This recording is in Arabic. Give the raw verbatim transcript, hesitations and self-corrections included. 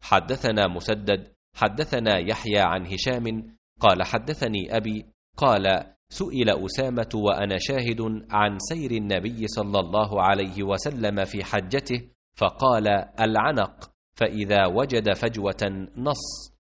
حدثنا مسدد حدثنا يحيى عن هشام قال حدثني أبي قال سئل أسامة وأنا شاهد عن سير النبي صلى الله عليه وسلم في حجته فقال العنق، فإذا وجد فجوة نص،